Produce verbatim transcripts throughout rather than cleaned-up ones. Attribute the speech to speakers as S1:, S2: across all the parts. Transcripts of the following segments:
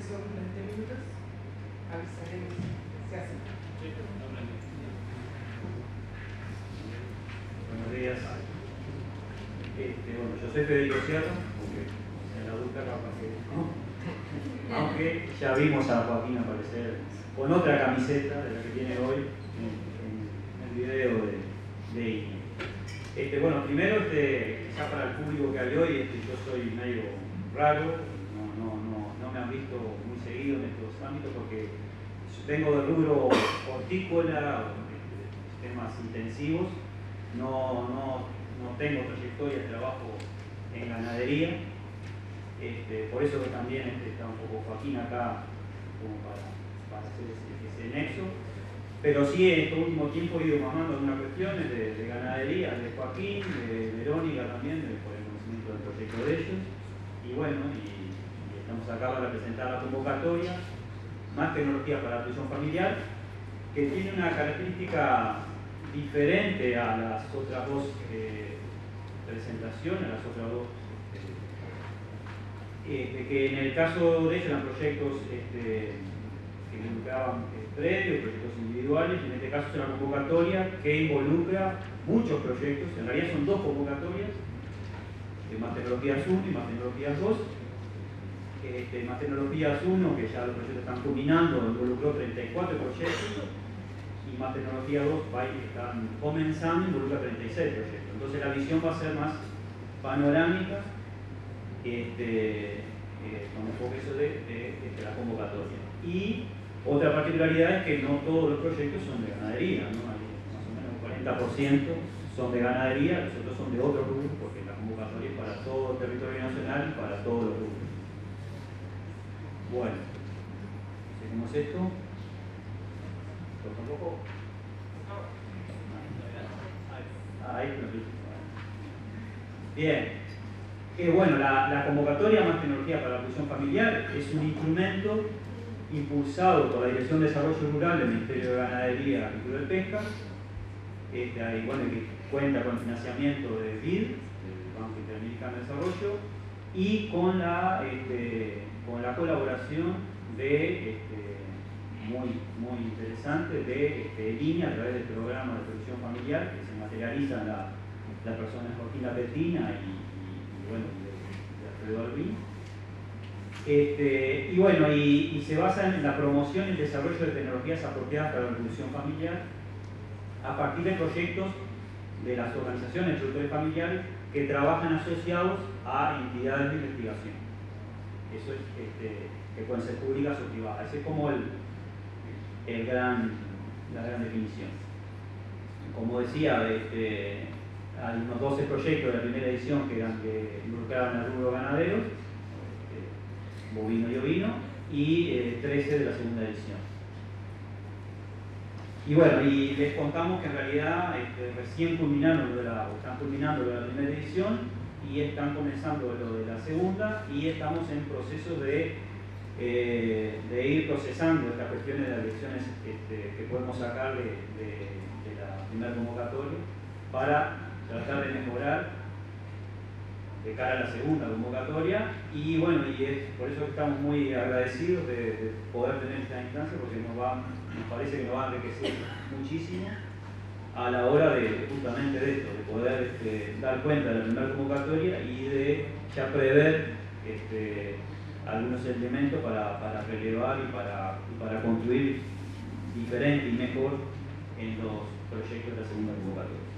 S1: son veinte minutos, avisaremos si se hace.
S2: Buenos días. Este, bueno, yo soy Federico Sierra, aunque en la adulta capaz que no. Aunque ya vimos a Joaquín aparecer con otra camiseta de la que tiene hoy en, en el video de, de I N E. Este, bueno, primero, este, quizá para el público que hay hoy, este, yo soy medio raro, no, no, no, no me han visto muy seguido en estos ámbitos porque vengo del rubro hortícola, de sistemas intensivos, no, no, no tengo trayectoria de trabajo en ganadería, este, por eso que también este, está un poco Joaquín acá como para, para hacer ese, ese nexo. Pero sí, en este último tiempo he ido mamando algunas cuestiones de, de ganadería, de Joaquín, de Verónica también, de, por el conocimiento del proyecto de ellos. Y bueno, y, y estamos acá para presentar la convocatoria, Más tecnología para la nutrición familiar, que tiene una característica diferente a las otras dos eh, presentaciones, a las otras dos, este, que en el caso de ellos eran proyectos este, que involucraban eh, previos, proyectos individuales, y en este caso es una convocatoria que involucra muchos proyectos, en realidad son dos convocatorias, eh, Más Tecnologías uno y Más Tecnologías dos. Este, Más Tecnologías uno, que ya los proyectos están culminando, involucró treinta y cuatro proyectos, y Más Tecnología dos, que están comenzando, involucra treinta y seis proyectos. Entonces la visión va a ser más panorámica, este, eh, con enfoque eso de, de, de la convocatoria. Y otra particularidad es que no todos los proyectos son de ganadería, ¿no? Hay más o menos un cuarenta por ciento son de ganadería, los otros son de otros rubros, porque la convocatoria es para todo el territorio nacional y para todos los rubros. Bueno, seguimos esto. ¿Toca un poco? Ahí lo vi. Bien. Eh, bueno, la, la convocatoria Más Tecnología para la Nutrición Familiar es un instrumento impulsado por la Dirección de Desarrollo Rural del Ministerio de Ganadería, Agricultura y Pesca, este, ahí, bueno, que cuenta con financiamiento de B I D, del Banco Interamericano de Desarrollo, y con la, este, con la colaboración de, este, muy, muy interesante, de este, línea a través del programa de producción familiar que se materializa en la, la persona de Joaquín Lapetina y, y, y bueno, de, de Alfredo Albín. Este, y bueno, y, y se basa en la promoción y el desarrollo de tecnologías apropiadas para la producción familiar a partir de proyectos de las organizaciones de productores familiares que trabajan asociados a entidades de investigación. Eso es, este, que pueden ser públicas o privadas. Ese es como el, el gran, la gran definición. Como decía, este, hay unos doce proyectos de la primera edición que, eran, que involucraban al rubro ganaderos, este, bovino y ovino, y eh, trece de la segunda edición. Y bueno, y les contamos que en realidad este, recién culminaron lo de la, están culminando lo de la primera edición y están comenzando lo de la segunda, y estamos en proceso de, eh, de ir procesando estas cuestiones de las lecciones este, que podemos sacar de, de, de la primera convocatoria para tratar de mejorar de cara a la segunda convocatoria. Y bueno, y es por eso que estamos muy agradecidos de, de poder tener esta instancia, porque nos, va, nos parece que nos va a enriquecer muchísimo a la hora de justamente de esto, de poder este, dar cuenta de la primera convocatoria y de ya prever este, algunos elementos para, para relevar y para, y para construir diferente y mejor en los proyectos de la segunda convocatoria.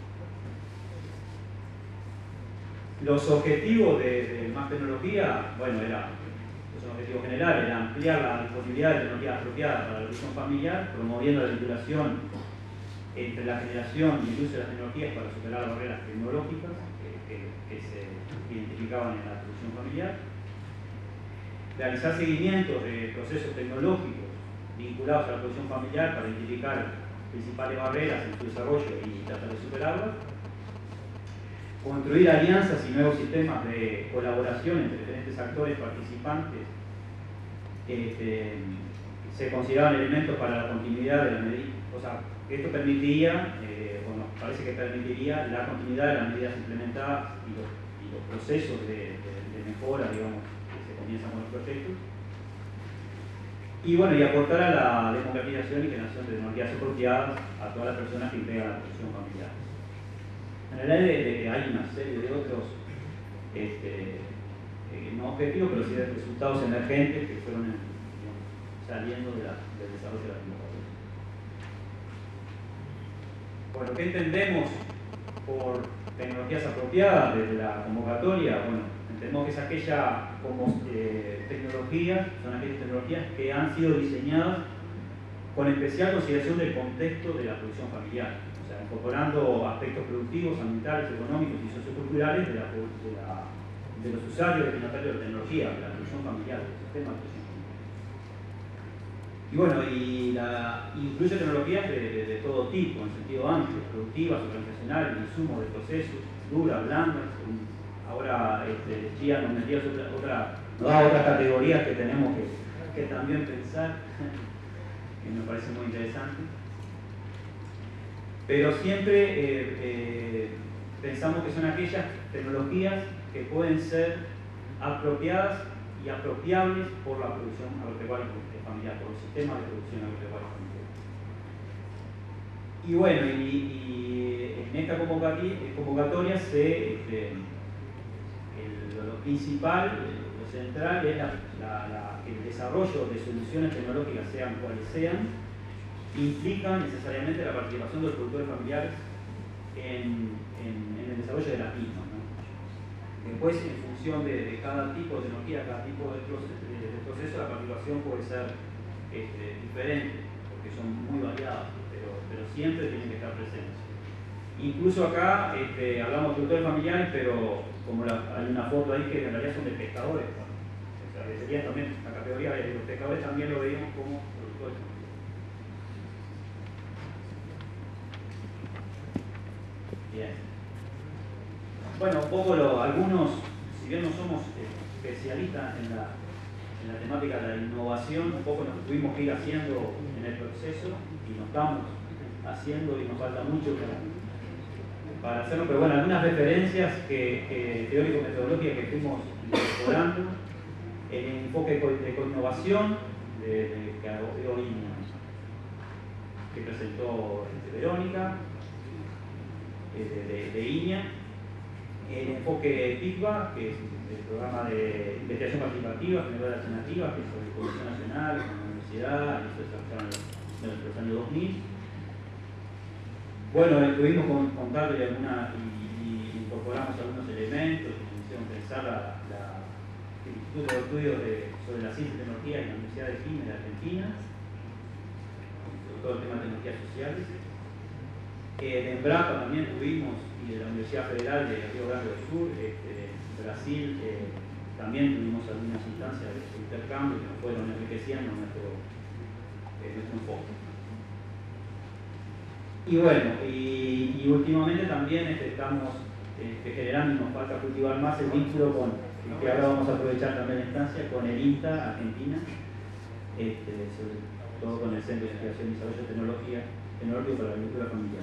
S2: Los objetivos de, de Más Tecnología, bueno, era, es un objetivo general, era ampliar la disponibilidad de tecnologías apropiadas para la nutrición familiar, promoviendo la vinculación entre la generación y el uso de las tecnologías para superar las barreras tecnológicas que, que, que se identificaban en la nutrición familiar, realizar seguimientos de procesos tecnológicos vinculados a la producción familiar para identificar principales barreras en su desarrollo y tratar de superarlas, construir alianzas y nuevos sistemas de colaboración entre diferentes actores participantes este, se consideraban elementos para la continuidad de la medida. O sea, esto permitiría, eh, o nos parece que permitiría la continuidad de las medidas implementadas y los, y los procesos de, de, de mejora, digamos, que se comienzan con los proyectos. Y bueno, y aportar a la democratización y generación de tecnologías apropiadas a todas las personas que integran la producción familiar. En realidad de, de, hay una serie de otros este, eh, no objetivos, pero sí de resultados emergentes que fueron digamos, saliendo de la, del desarrollo de la convocatoria. Bueno, ¿qué entendemos por tecnologías apropiadas desde la convocatoria? Bueno, entendemos que es aquella como eh, tecnologías, son aquellas tecnologías que han sido diseñadas con especial consideración del contexto de la producción familiar, o sea, incorporando aspectos productivos, ambientales, económicos y socioculturales de, la, de, la, de los usuarios destinatarios de la tecnología, de la producción familiar, del sistema de producción familiar. Y bueno, y la, incluye tecnologías de, de, de todo tipo, en sentido amplio, productivas, organizacionales, insumos de procesos, duras, blandas. Ahora este, Gia nos metió otra, otra, nos da otras categorías que tenemos que, que también pensar, que me parece muy interesante. Pero siempre eh, eh, pensamos que son aquellas tecnologías que pueden ser apropiadas y apropiables por la producción agropecuaria familiar, por los sistemas de producción agropecuaria familiar. Y bueno, y, y en esta convocatoria, convocatoria se, este, el, lo principal, lo central es la, la, la, el desarrollo de soluciones tecnológicas, sean cuales sean, implican necesariamente la participación de los productores familiares en, en, en el desarrollo de las mismas, ¿no? Después, en función de, de cada tipo de tecnología, cada tipo de proceso, de, de proceso la participación puede ser este, diferente, porque son muy variadas, pero, pero siempre tienen que estar presentes. Incluso acá este, hablamos de productores familiares, pero como la, hay una foto ahí que en realidad son de pescadores, ¿no? O sea, que sería también la categoría de los pescadores, también lo veíamos como productores familiares. Bien. Bueno, un poco lo, algunos, si bien no somos eh, especialistas en la, en la temática de la innovación, un poco nos tuvimos que ir haciendo en el proceso y nos estamos haciendo y nos falta mucho para, para hacerlo, pero bueno, algunas referencias que, que teórico-metodológicas que fuimos incorporando, el enfoque de co-innovación de, de, que hoy que presentó Verónica, de, de, de I N E A, el enfoque PICVA, que es el programa de investigación participativa, generador de alternativas, que es sobre la Comisión Nacional, con la universidad, y eso se desarrollaron en los años dos mil. Bueno, tuvimos contacto y, alguna, y, y incorporamos algunos elementos que nos hicieron pensar la, la, el Instituto de Estudios de, sobre la Ciencia y Tecnología en la Universidad de Quilmes de Argentina, sobre todo el tema de tecnologías sociales. Eh, de Embrapa también tuvimos, y de la Universidad Federal de Río Grande do Sul, este, Brasil, eh, también tuvimos algunas instancias de intercambio que nos fueron enriqueciendo nuestro, eh, nuestro enfoque. Y bueno, y, y últimamente también este, estamos este, generando, y nos falta cultivar más el vínculo con, que ahora vamos a aprovechar también la instancia, con el I N T A Argentina, este, sobre todo con el Centro de Investigación y Desarrollo de Tecnología, Tecnológico para la Agricultura Familiar.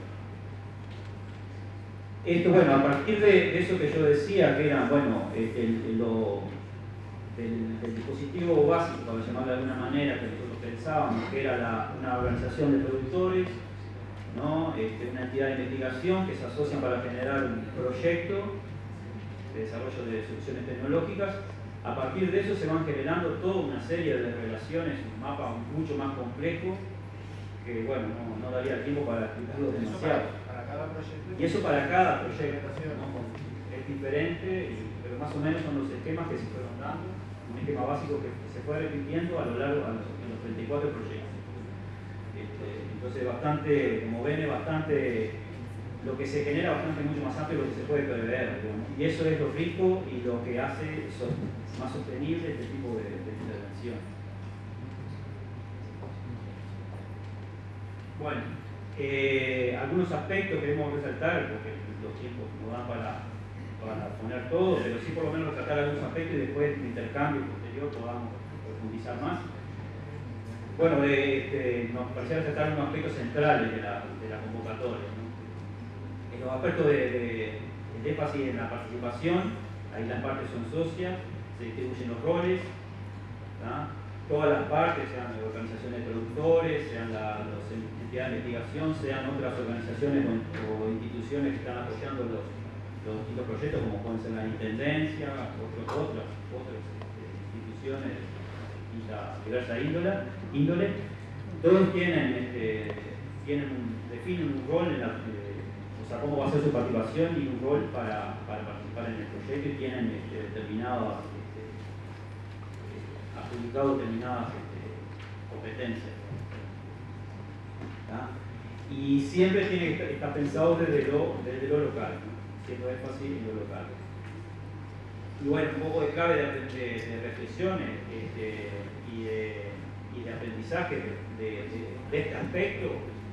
S2: Esto, bueno, a partir de, de eso que yo decía, que era, bueno, este, el, el, lo, del, del dispositivo básico, para llamarlo de alguna manera, que nosotros pensábamos, que era la, una organización de productores, ¿no? Este, una entidad de investigación que se asocian para generar un proyecto de desarrollo de soluciones tecnológicas. A partir de eso se van generando toda una serie de relaciones, un mapa mucho más complejo, que bueno, no, no daría tiempo para explicarlo demasiado.
S3: Cada proyecto
S2: y eso para cada proyecto, ¿no? Es diferente, pero más o menos son los esquemas que se fueron dando, un esquema básico que se fue repitiendo a lo largo de los, de los treinta y cuatro proyectos. Este, entonces bastante, como ven, es bastante, lo que se genera bastante mucho más amplio de lo que se puede prever, digamos. Y eso es lo rico y lo que hace so, más sostenible este tipo de, de intervención. Bueno. Eh, algunos aspectos que debemos resaltar, porque los tiempos no dan para, para poner todo, pero sí por lo menos resaltar algunos aspectos y después en intercambio posterior podamos profundizar más. Bueno, de, de, nos parecía resaltar unos aspectos centrales de la, de la convocatoria, ¿no? En los aspectos de, de, de énfasis en la participación, ahí las partes son socias, se distribuyen los roles, ¿tá? todas las partes, sean organizaciones de productores, sean las entidades de investigación, sean otras organizaciones o, o instituciones que están apoyando los, los distintos proyectos, como pueden ser la Intendencia, otros, otras, otras este, instituciones de diversa índole, índole, todos tienen, este, tienen un, definen un rol en la, eh, o sea, cómo va a ser su participación y un rol para, para participar en el proyecto y tienen este, determinadas adjudicado determinadas este, competencias. ¿Tá? Y siempre tiene que estar, está pensado desde lo, desde lo local, ¿no? Siendo énfasis en lo local. Y bueno, un poco de clave de, de, de reflexiones este, y, de, y de aprendizaje de, de, de, de este aspecto.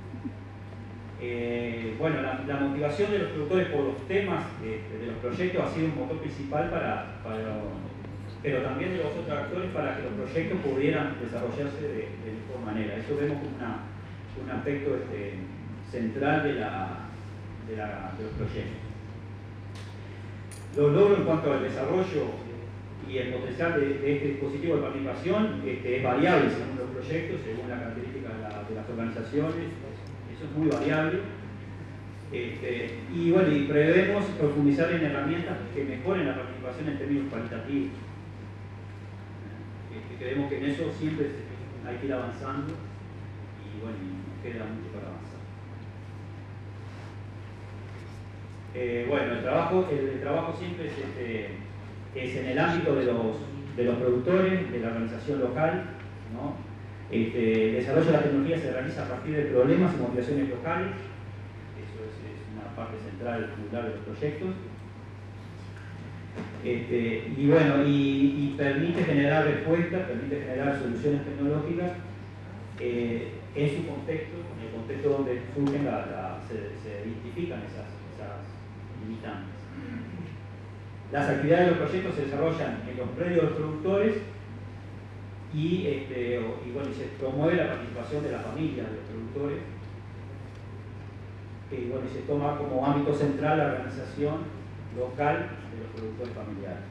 S2: Eh, bueno, la, la motivación de los productores por los temas de, de los proyectos ha sido un motor principal para, para pero también de los otros actores para que los proyectos pudieran desarrollarse de, de mejor manera. Eso vemos como una, un aspecto este, central de, la, de, la, de los proyectos. Los logros en cuanto al desarrollo y el potencial de, de este dispositivo de participación este, es variable según los proyectos, según las características de, la, de las organizaciones. Eso es muy variable. Este, y bueno, y prevemos profundizar en herramientas que mejoren la participación en términos cualitativos. Creemos que en eso siempre hay que ir avanzando y bueno, nos queda mucho para avanzar. Eh, bueno, el trabajo, el, el trabajo siempre es, este, es en el ámbito de los, de los productores, de la organización local, ¿no? Este, el desarrollo de la tecnología se realiza a partir de problemas y motivaciones locales, eso es, es una parte central de los proyectos. Este, y bueno, y, y permite generar respuestas, permite generar soluciones tecnológicas eh, en su contexto, en el contexto donde surgen, la, la, se, se identifican esas, esas limitantes. Las actividades de los proyectos se desarrollan en los predios de los productores y, este, y, bueno, y se promueve la participación de las familias de los productores y bueno, se toma como ámbito central la organización local de los productores familiares.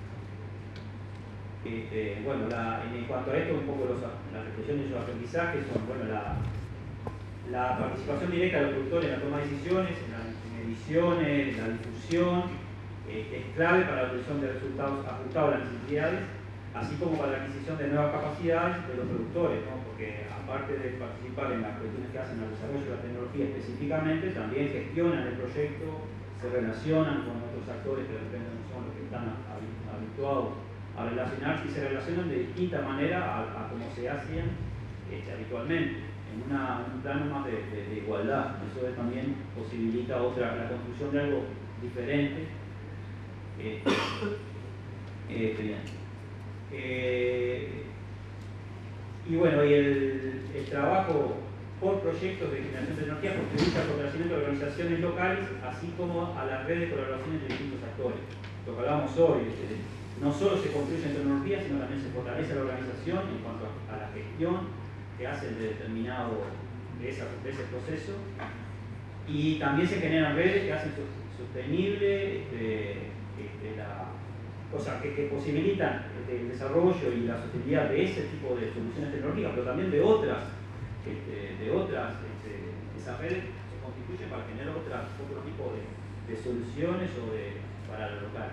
S2: Este, bueno, la, en cuanto a esto, un poco los, las reflexiones y los aprendizajes son, bueno, la, la participación directa de los productores en la toma de decisiones, en las mediciones, en la difusión, eh, es clave para la obtención de resultados ajustados a las necesidades, así como para la adquisición de nuevas capacidades de los productores, ¿no? Porque aparte de participar en las cuestiones que hacen al desarrollo de la tecnología específicamente, también gestionan el proyecto, se relacionan con otros actores que de repente no son los que están habituados a relacionarse y se relacionan de distinta manera a, a como se hacían este, habitualmente, en una, un plano más de, de, de igualdad. Eso también posibilita otra, la construcción de algo diferente. Este, este, bien. Eh, y bueno, y el, el trabajo por proyectos de generación de tecnología contribuye al fortalecimiento de organizaciones locales, así como a la red de colaboración entre distintos actores. Lo que hablábamos hoy, este, no solo se construye en tecnología, sino también se fortalece la organización en cuanto a, a la gestión que hacen de determinado de, esa, de ese proceso, y también se generan redes que hacen sostenible este, este, la, o sea, que, que posibilitan el desarrollo y la sostenibilidad de ese tipo de soluciones tecnológicas, pero también de otras Este, de otras, este, esas redes se constituyen para generar otras, otro tipo de, de soluciones o de, para lo local.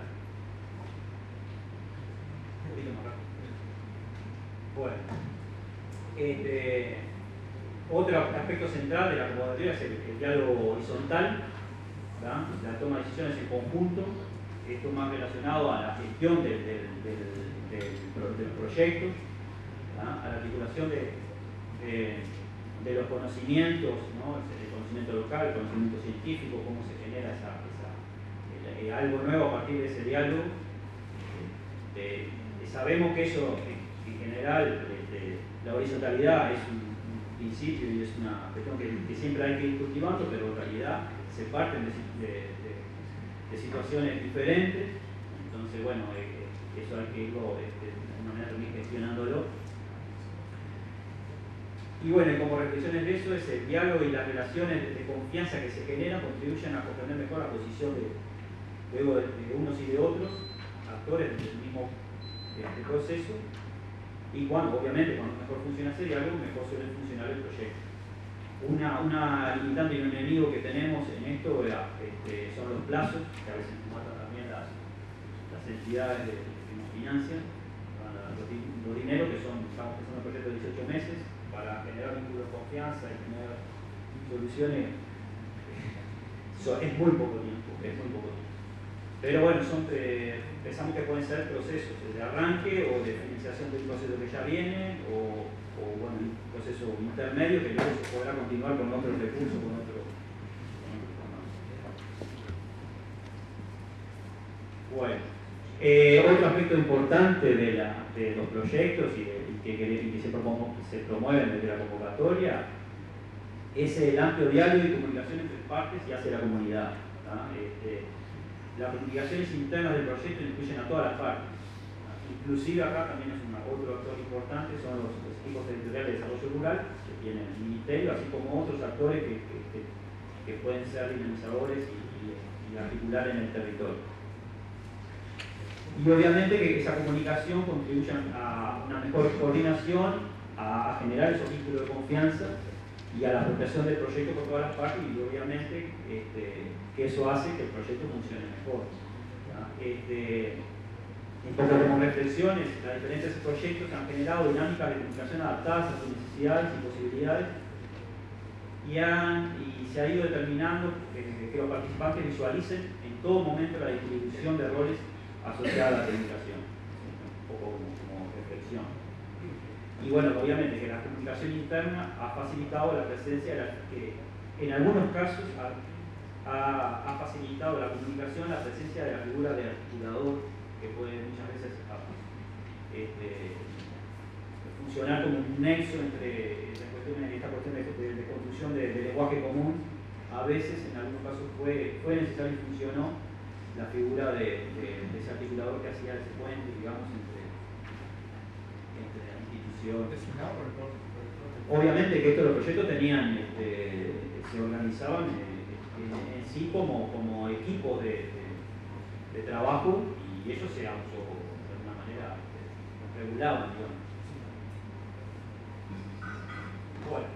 S2: Un poquito más rápido. Bueno, este, otro aspecto central de la comunidad es el, el diálogo horizontal, ¿verdad? La toma de decisiones en conjunto, esto más relacionado a la gestión del, del, del, del, del proyecto, ¿verdad? A la articulación de, de de los conocimientos, ¿no? El conocimiento local, el conocimiento científico, cómo se genera esa, esa, el, el, algo nuevo a partir de ese diálogo. Eh, eh, sabemos que eso, en, en general, de, de, la horizontalidad es un, un principio y es una cuestión que, que siempre hay que ir cultivando, pero en realidad se parten de, de, de, de situaciones diferentes. Entonces, bueno, eh, eso hay que irlo este, de una manera también gestionándolo. Y bueno, y como reflexiones de eso, es el diálogo y las relaciones de, de confianza que se generan contribuyen a comprender mejor la posición de, de, de unos y de otros actores del mismo este proceso. y cuando, obviamente, cuando mejor funciona ese diálogo, mejor suele funcionar el proyecto. Una, una limitante y un enemigo que tenemos en esto era, este, son los plazos, que a veces nos matan también las, las entidades de, que nos financian, los, los dineros que son, estamos pensando en proyectos de dieciocho meses, para generar un vínculo de confianza y tener soluciones, so, es muy poco tiempo, es muy poco tiempo. Pero bueno, son, eh, pensamos que pueden ser procesos de arranque o de finalización de un proceso que ya viene, o, o bueno, un proceso intermedio que luego se podrá continuar con otros recursos, con otro. Bueno, eh, otro aspecto importante de, la, de los proyectos y, de, y que, y que se, promo, se promueven desde la convocatoria es el amplio diálogo y comunicación entre partes y hacia la comunidad. Este, las comunicaciones internas del proyecto incluyen a todas las partes. Inclusive acá también es una, otro actor importante, son los, los equipos territoriales de desarrollo rural, que tienen el ministerio, así como otros actores que, que, que, que pueden ser dinamizadores y, y, y articular en el territorio. Y obviamente que esa comunicación contribuye a una mejor coordinación, a, a generar esos vínculos de confianza y a la apropiación del proyecto por todas las partes, y obviamente este, que eso hace que el proyecto funcione mejor. Este, un poco como reflexiones, las diferentes proyectos han generado dinámicas de comunicación adaptadas a sus necesidades y posibilidades, y, han, y se ha ido determinando eh, que los participantes visualicen en todo momento la distribución de roles asociada a la comunicación, un poco como, como reflexión. Y bueno, obviamente que la comunicación interna ha facilitado la presencia de la, que en algunos casos ha, ha, ha facilitado la comunicación la presencia de la figura de articulador, que puede muchas veces este, funcionar como un nexo entre esta cuestión, esta cuestión de, de, de construcción de, de lenguaje común. A veces, en algunos casos, fue, fue necesario y funcionó la figura de, de, de ese articulador que hacía ese puente, digamos, entre, entre las instituciones. Obviamente que estos los proyectos tenían, este, se organizaban eh, en, en sí como, como equipos de, de, de trabajo, y ellos se auto, de alguna manera, eh, regulaban, digamos. Bueno,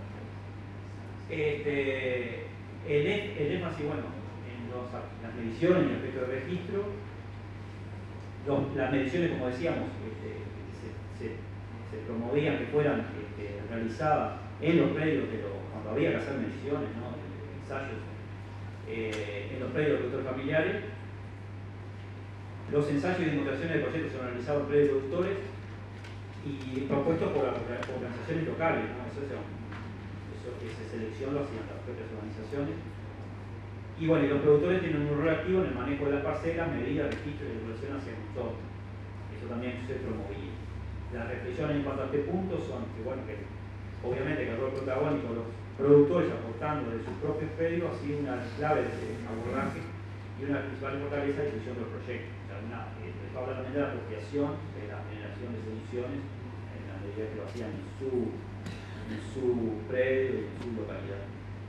S2: este, el, el énfasis, bueno, Los, las mediciones y el aspecto de registro, los, las mediciones, como decíamos, este, se, se, se promovían que fueran este, realizadas en los predios, de los, cuando había que hacer mediciones, ¿no? Ensayos, eh, en los predios de productores familiares. Los ensayos y demostraciones de proyectos son realizados en predios de productores y propuestos por, por organizaciones locales, ¿no? Eso, eso, eso, esa selección lo hacían las propias organizaciones. Y bueno, y los productores tienen un rol activo en el manejo de las parcelas, medidas, registro y evaluación hacia el sector. Eso también se promovía. Las reflexiones en cuanto a este punto son que, bueno, que obviamente que el rol protagónico de los productores aportando de sus propios pedidos ha sido una clave de abordaje y una principal fortaleza de difusión de los proyectos. O sea, una, eh, está hablando también de la apropiación, de la generación de soluciones en la medida que lo hacían en su, en su predio y en su localidad.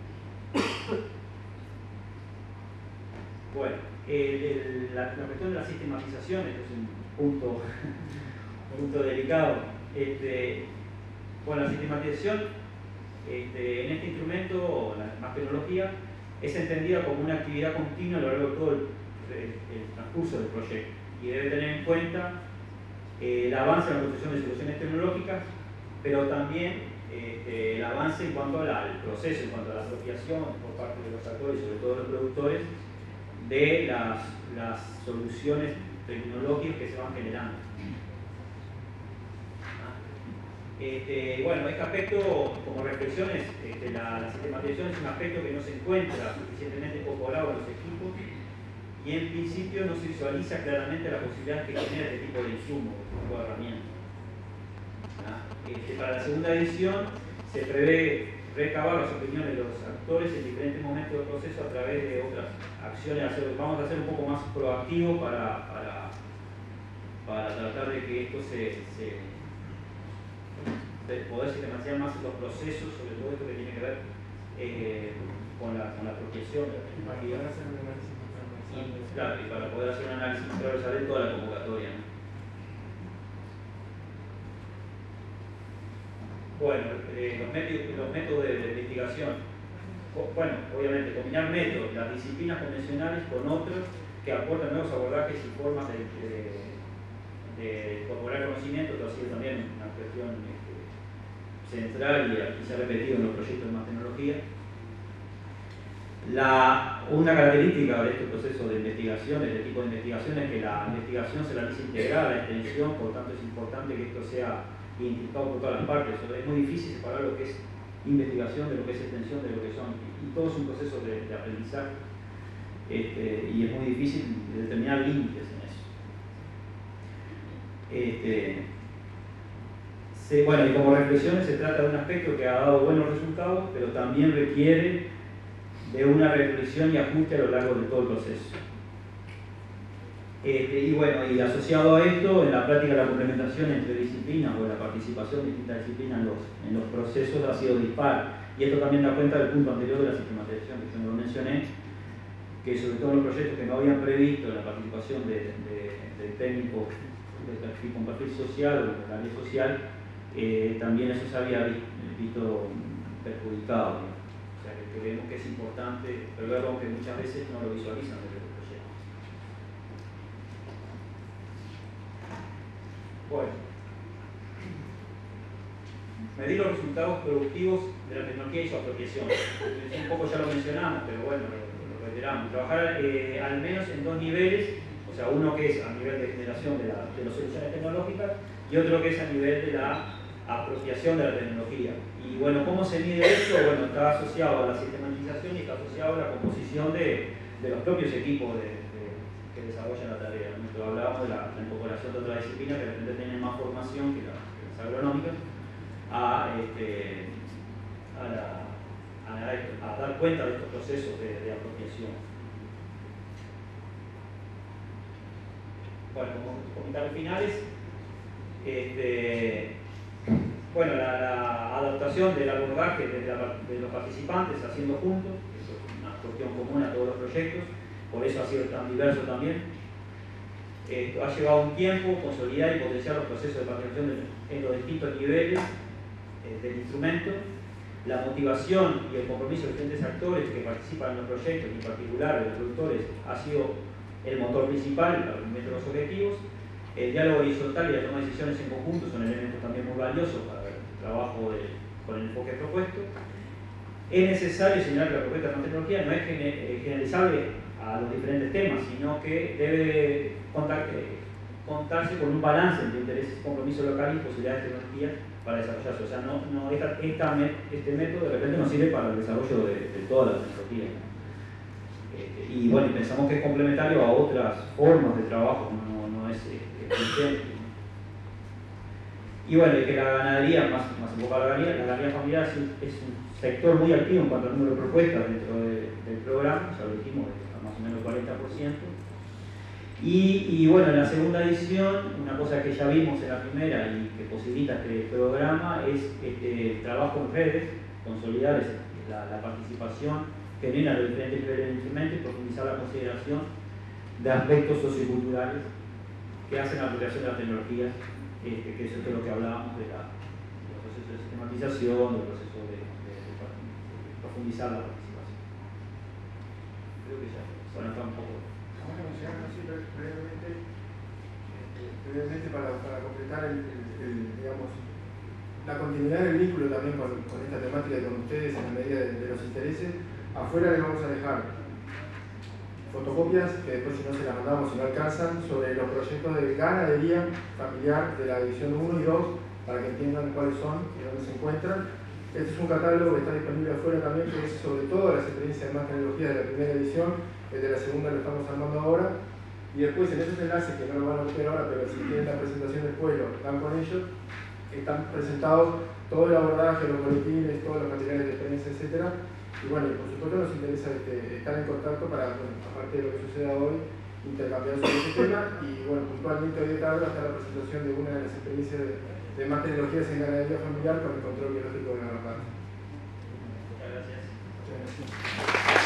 S2: Bueno, el, el, la, la cuestión de la sistematización, esto es un punto, un punto delicado. Este, bueno, la sistematización este, en este instrumento, la más tecnología, es entendida como una actividad continua a lo largo de todo el, el, el transcurso del proyecto y debe tener en cuenta eh, el avance en la construcción de soluciones tecnológicas, pero también este, el avance en cuanto al proceso, en cuanto a la apropiación por parte de los actores y sobre todo los productores de las, las soluciones tecnológicas que se van generando. Este, bueno, este aspecto, como reflexiones, este, la, la sistematización es un aspecto que no se encuentra suficientemente incorporado en los equipos y en principio no se visualiza claramente la posibilidad que genera este tipo de insumos, este tipo de herramientas. Este, para la segunda edición se prevé recabar las opiniones de los actores en diferentes momentos del proceso a través de otras acciones. Vamos a hacer un poco más proactivo para, para, para tratar de que esto se, se de poder sistematizar más los procesos, sobre todo esto que tiene que ver eh, con, la, con la apropiación de la tecnología. Y, claro, y para poder hacer un análisis transversal de toda la convocatoria, ¿no? Bueno, eh, los, métodos, los métodos de, de investigación. Bueno, obviamente, combinar métodos, las disciplinas convencionales con otros que aportan nuevos abordajes y formas de, de, de incorporar conocimiento, que ha sido también una cuestión este, central y aquí se ha repetido en los proyectos de más tecnología. La, una característica de este proceso de investigación, de este tipo de investigación, es que la investigación se realiza integrada a la extensión, por tanto es importante que esto sea identificado por todas las partes. Es muy difícil separar lo que es investigación de lo que es extensión, de lo que son, y, y todo es un proceso de, de aprendizaje, este, y es muy difícil determinar límites en eso. Este, se, bueno, y como reflexiones se trata de un aspecto que ha dado buenos resultados, pero también requiere de una reflexión y ajuste a lo largo de todo el proceso. Este, y bueno, y asociado a esto, en la práctica la complementación entre disciplinas o la participación de distintas disciplinas en los, en los procesos ha sido dispar. Y esto también da cuenta del punto anterior de la sistematización, que yo no lo mencioné, que sobre todo en los proyectos que no habían previsto la participación de, de, de técnicos de perfil, con perfil social o de la área social, eh, también eso se había visto perjudicado. O sea que creemos que es importante, pero luego que muchas veces no lo visualizan desde el proyecto. Bueno, medir los resultados productivos de la tecnología y su apropiación. Un poco ya lo mencionamos, pero bueno, lo, lo reiteramos. Trabajar eh, al menos en dos niveles, o sea, uno que es a nivel de generación de, la, de las soluciones tecnológicas y otro que es a nivel de la apropiación de la tecnología. Y bueno, ¿cómo se mide esto? Bueno, está asociado a la sistematización y está asociado a la composición de, de los propios equipos de, de, que desarrollan la tarea. Nosotros hablábamos de la, la incorporación de otras disciplinas que de repente tienen más formación que, la, que las agronómicas a, este, a, la, a, la, a dar cuenta de estos procesos de, de apropiación. Bueno, como comentarios finales, este, bueno, la, la adaptación del abordaje de, la, de los participantes haciendo juntos, eso es una cuestión común a todos los proyectos, por eso ha sido tan diverso también. Eh, ha llevado un tiempo consolidar y potenciar los procesos de participación de, en los distintos niveles eh, del instrumento. La motivación y el compromiso de diferentes actores que participan en los proyectos, y en particular de los productores, ha sido el motor principal para el cumplimiento de los objetivos. El diálogo horizontal y la toma de decisiones en conjunto son elementos también muy valiosos para el trabajo de, con el enfoque propuesto. Es necesario señalar que la propuesta de la tecnología no es generalizable a los diferentes temas, sino que debe contar, eh, contarse con un balance entre intereses, compromiso local y posibilidades de tecnología para desarrollarse. O sea, no, no, esta, esta, este método de repente no sirve para el desarrollo de, de todas las tecnologías. Eh, y bueno, pensamos que es complementario a otras formas de trabajo, no, no es eh, y bueno, y que la ganadería, más, más enfocada a la ganadería, la ganadería familiar es un, es un sector muy activo en cuanto al número de propuestas dentro de, del programa, ya lo dijimos, más o menos el cuarenta por ciento. Y, y bueno, en la segunda edición, una cosa que ya vimos en la primera y que posibilita este programa es este trabajo en redes, consolidar la, la participación genuina de los diferentes niveles de instrumentos y profundizar la consideración de aspectos socioculturales que hacen la aplicación de las tecnologías, este, que eso es de lo que hablábamos de, la, de los procesos de sistematización, del proceso de, de, de, de profundizar la participación. Creo que ya, bueno, está un poco.
S3: Vamos a mencionar así brevemente, este, brevemente para, para completar el, el, el, digamos, la continuidad del vínculo también con, con esta temática y con ustedes en la medida de, de los intereses. Afuera les vamos a dejar fotocopias, que después si no se las mandamos, si no alcanzan, sobre los proyectos de ganadería familiar de la edición uno y dos, para que entiendan cuáles son y dónde se encuentran. Este es un catálogo que está disponible afuera también, que es sobre todo las experiencias de más tecnología de la primera edición, el de la segunda lo estamos armando ahora, y después en esos enlaces, que no lo van a ver ahora, pero si tienen la presentación después, lo dan con ellos, están presentados todo el abordaje, los boletines, todos los materiales de experiencia, etcétera. Y bueno, y por supuesto nos interesa este, estar en contacto para, bueno, aparte de lo que suceda hoy, intercambiar sobre este tema. Y bueno, puntualmente hoy de tarde hasta la presentación de una de las experiencias de, de más tecnologías en ganadería familiar con el control biológico de la raza.
S2: Muchas gracias.
S3: Muchas gracias.